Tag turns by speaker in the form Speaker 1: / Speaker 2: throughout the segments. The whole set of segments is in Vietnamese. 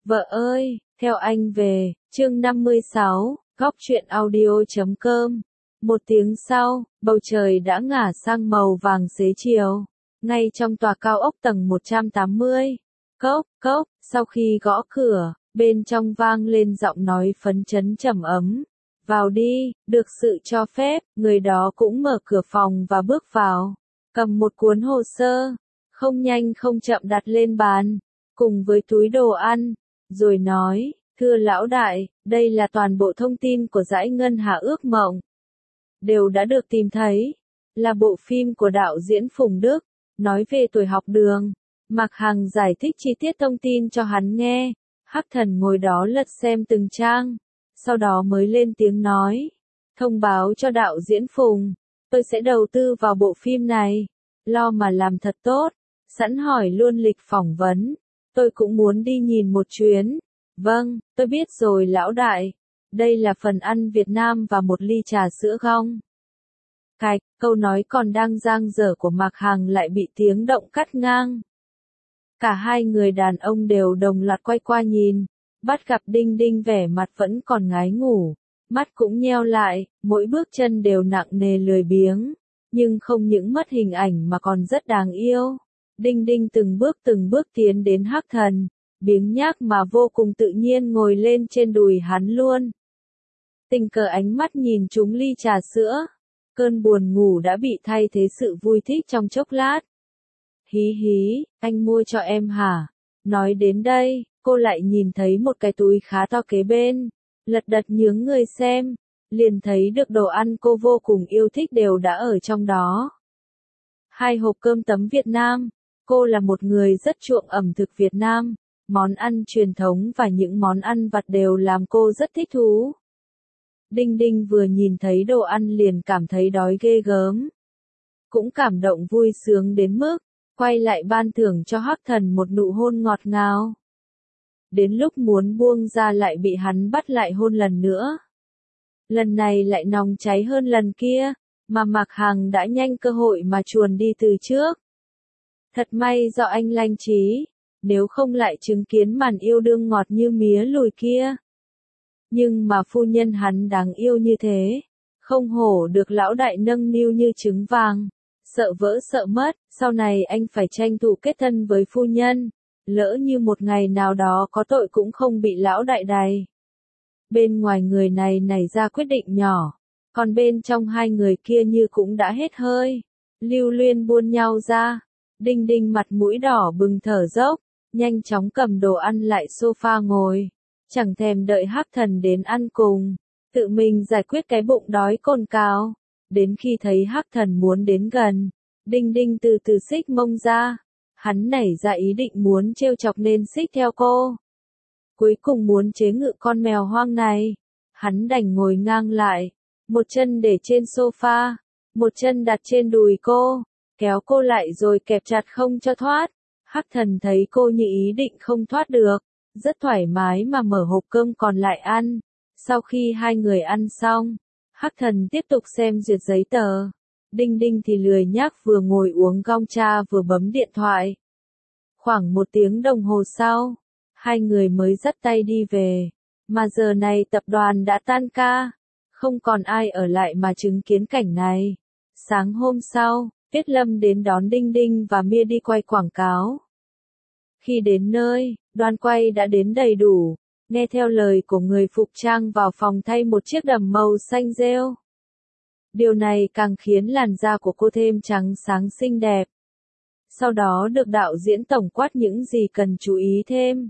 Speaker 1: Vợ ơi, theo anh về, chương 56, góc truyện audio.com. Một tiếng sau, bầu trời đã ngả sang màu vàng xế chiều. Ngay trong tòa cao ốc tầng 180. Cốc, cốc, sau khi gõ cửa, bên trong vang lên giọng nói phấn chấn trầm ấm. Vào đi, được sự cho phép, người đó cũng mở cửa phòng và bước vào. Cầm một cuốn hồ sơ, không nhanh không chậm đặt lên bàn, cùng với túi đồ ăn. Rồi nói, thưa lão đại, đây là toàn bộ thông tin của dải Ngân Hà Ước Mộng. Đều đã được tìm thấy. Là bộ phim của đạo diễn Phùng Đức, nói về tuổi học đường. Mạc Hằng giải thích chi tiết thông tin cho hắn nghe. Hắc Thần ngồi đó lật xem từng trang. Sau đó mới lên tiếng nói. Thông báo cho đạo diễn Phùng. Tôi sẽ đầu tư vào bộ phim này. Lo mà làm thật tốt. Sẵn hỏi luôn lịch phỏng vấn. Tôi cũng muốn đi nhìn một chuyến. Vâng, tôi biết rồi lão đại. Đây là phần ăn Việt Nam và một ly trà sữa không? Cạch, câu nói còn đang dang dở của Mạc Hằng lại bị tiếng động cắt ngang. Cả hai người đàn ông đều đồng loạt quay qua nhìn. Bắt gặp Đinh Đinh vẻ mặt vẫn còn ngái ngủ. Mắt cũng nheo lại, mỗi bước chân đều nặng nề lười biếng. Nhưng không những mất hình ảnh mà còn rất đáng yêu. Đinh Đinh từng bước tiến đến Hắc Thần, biếng nhác mà vô cùng tự nhiên ngồi lên trên đùi hắn luôn. Tình cờ ánh mắt nhìn trúng ly trà sữa, cơn buồn ngủ đã bị thay thế sự vui thích trong chốc lát. Hí hí, anh mua cho em hả? Nói đến đây, cô lại nhìn thấy một cái túi khá to kế bên, lật đật nhướng người xem, liền thấy được đồ ăn cô vô cùng yêu thích đều đã ở trong đó. 2 hộp cơm tấm Việt Nam. Cô là một người rất chuộng ẩm thực Việt Nam, món ăn truyền thống và những món ăn vặt đều làm cô rất thích thú. Đinh Đinh vừa nhìn thấy đồ ăn liền cảm thấy đói ghê gớm. Cũng cảm động vui sướng đến mức, quay lại ban thưởng cho Hắc Thần một nụ hôn ngọt ngào. Đến lúc muốn buông ra lại bị hắn bắt lại hôn lần nữa. Lần này lại nóng cháy hơn lần kia, mà Mạc Hằng đã nhanh cơ hội mà chuồn đi từ trước. Thật may do anh lanh trí, nếu không lại chứng kiến màn yêu đương ngọt như mía lùi kia. Nhưng mà phu nhân hắn đáng yêu như thế, không hổ được lão đại nâng niu như trứng vàng, sợ vỡ sợ mất, sau này anh phải tranh thủ kết thân với phu nhân, lỡ như một ngày nào đó có tội cũng không bị lão đại đày. Bên ngoài người này nảy ra quyết định nhỏ, còn bên trong hai người kia như cũng đã hết hơi, lưu luyên buôn nhau ra. Đinh Đinh mặt mũi đỏ bừng thở dốc, nhanh chóng cầm đồ ăn lại sofa ngồi, chẳng thèm đợi Hắc Thần đến ăn cùng, tự mình giải quyết cái bụng đói cồn cào. Đến khi thấy Hắc Thần muốn đến gần, Đinh Đinh từ từ xích mông ra, hắn nảy ra ý định muốn trêu chọc nên xích theo cô. Cuối cùng muốn chế ngự con mèo hoang này, hắn đành ngồi ngang lại, một chân để trên sofa, một chân đặt trên đùi cô. Kéo cô lại rồi kẹp chặt không cho thoát. Hắc Thần thấy cô như ý định không thoát được, rất thoải mái mà mở hộp cơm còn lại ăn. Sau khi hai người ăn xong, Hắc Thần tiếp tục xem duyệt giấy tờ. Đinh Đinh thì lười nhác vừa ngồi uống gong cha vừa bấm điện thoại. Khoảng 1 tiếng đồng hồ sau, hai người mới dắt tay đi về. Mà giờ này tập đoàn đã tan ca, không còn ai ở lại mà chứng kiến cảnh này. Sáng hôm sau, Tiết Lâm đến đón Đinh Đinh và Mia đi quay quảng cáo. Khi đến nơi, đoàn quay đã đến đầy đủ, nghe theo lời của người phục trang vào phòng thay một chiếc đầm màu xanh rêu. Điều này càng khiến làn da của cô thêm trắng sáng xinh đẹp. Sau đó được đạo diễn tổng quát những gì cần chú ý thêm.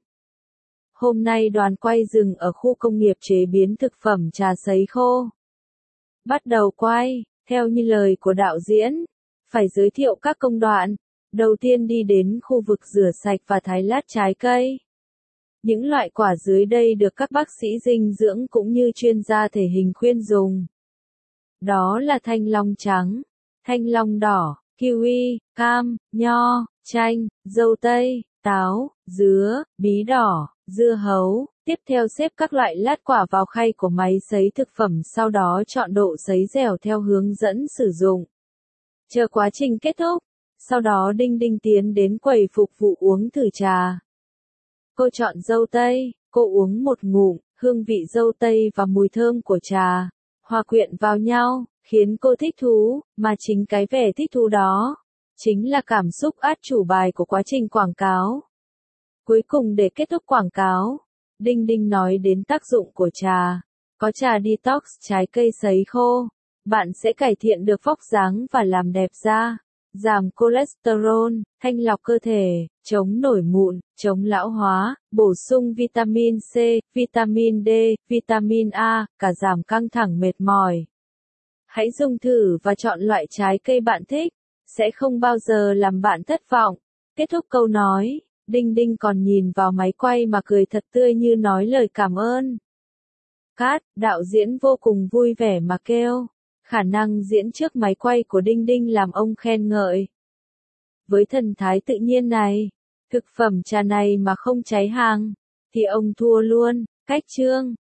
Speaker 1: Hôm nay đoàn quay dừng ở khu công nghiệp chế biến thực phẩm trà sấy khô. Bắt đầu quay, theo như lời của đạo diễn. Phải giới thiệu các công đoạn. Đầu tiên đi đến khu vực rửa sạch và thái lát trái cây. Những loại quả dưới đây được các bác sĩ dinh dưỡng cũng như chuyên gia thể hình khuyên dùng. Đó là thanh long trắng, thanh long đỏ, kiwi, cam, nho, chanh, dâu tây, táo, dứa, bí đỏ, dưa hấu. Tiếp theo xếp các loại lát quả vào khay của máy sấy thực phẩm, sau đó chọn độ sấy dẻo theo hướng dẫn sử dụng. Chờ quá trình kết thúc, sau đó Đinh Đinh tiến đến quầy phục vụ uống thử trà. Cô chọn dâu tây, cô uống một ngụm, hương vị dâu tây và mùi thơm của trà hòa quyện vào nhau, khiến cô thích thú, mà chính cái vẻ thích thú đó chính là cảm xúc át chủ bài của quá trình quảng cáo. Cuối cùng để kết thúc quảng cáo, Đinh Đinh nói đến tác dụng của trà. Có trà detox trái cây sấy khô, bạn sẽ cải thiện được vóc dáng và làm đẹp da, giảm cholesterol, thanh lọc cơ thể, chống nổi mụn, chống lão hóa, bổ sung vitamin C, vitamin D, vitamin A, cả giảm căng thẳng mệt mỏi. Hãy dùng thử và chọn loại trái cây bạn thích, sẽ không bao giờ làm bạn thất vọng. Kết thúc câu nói, Đinh Đinh còn nhìn vào máy quay mà cười thật tươi như nói lời cảm ơn. Cát, đạo diễn vô cùng vui vẻ mà kêu. Khả năng diễn trước máy quay của Đinh Đinh làm ông khen ngợi. Với thần thái tự nhiên này, thực phẩm trà này mà không cháy hàng, thì ông thua luôn. Cách chương